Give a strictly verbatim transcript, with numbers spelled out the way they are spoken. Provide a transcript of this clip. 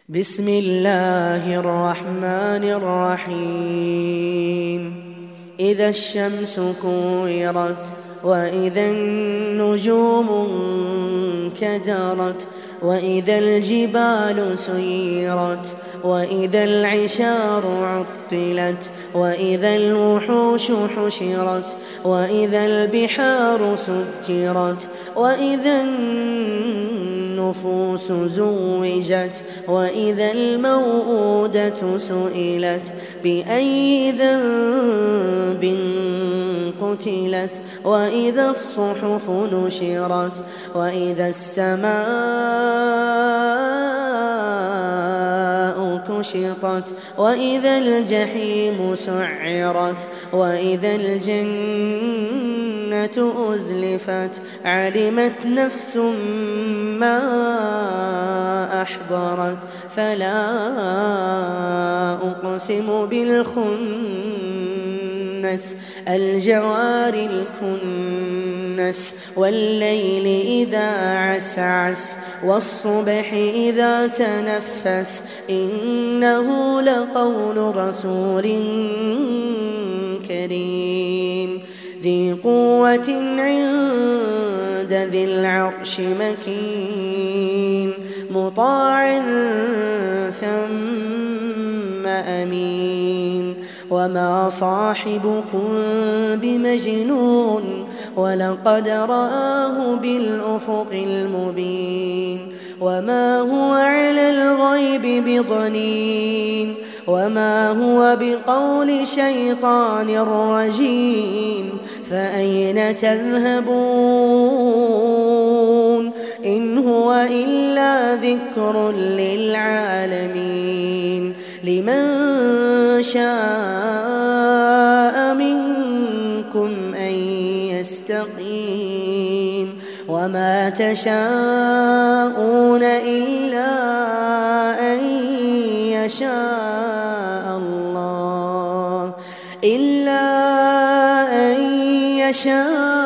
بسم الله الرحمن الرحيم. إذا الشمس كورت وإذا النجوم انكدرت وإذا الجبال سيرت وإذا العشار عطلت وإذا الوحوش حشرت وإذا البحار سجرت وإذا النفوس زوجت وإذا الموءودة سئلت بأي ذنب قتلت وإذا الصحف نشرت وإذا السماء كشطت وإذا الجحيم سعرت وإذا الجنة أزلفت علمت نفس ما أحضرت فلا أقسم بالخنس الجوار الكنس والليل إذا عسعس والصبح إذا تنفس إنه لقول رسول كريم ذي قوة عند ذي العرش مكين مطاع ثم أمين وما صاحبكم بمجنون ولقد رآه بالأفق المبين وما هو على الغيب بضنين وما هو بقول شيطان رجيم فأين تذهبون إن هو إلا ذكر للعالمين لمن شاء منكم أن يستقيم وما تشاءون إلا أن يشاء الله إلا أن يشاء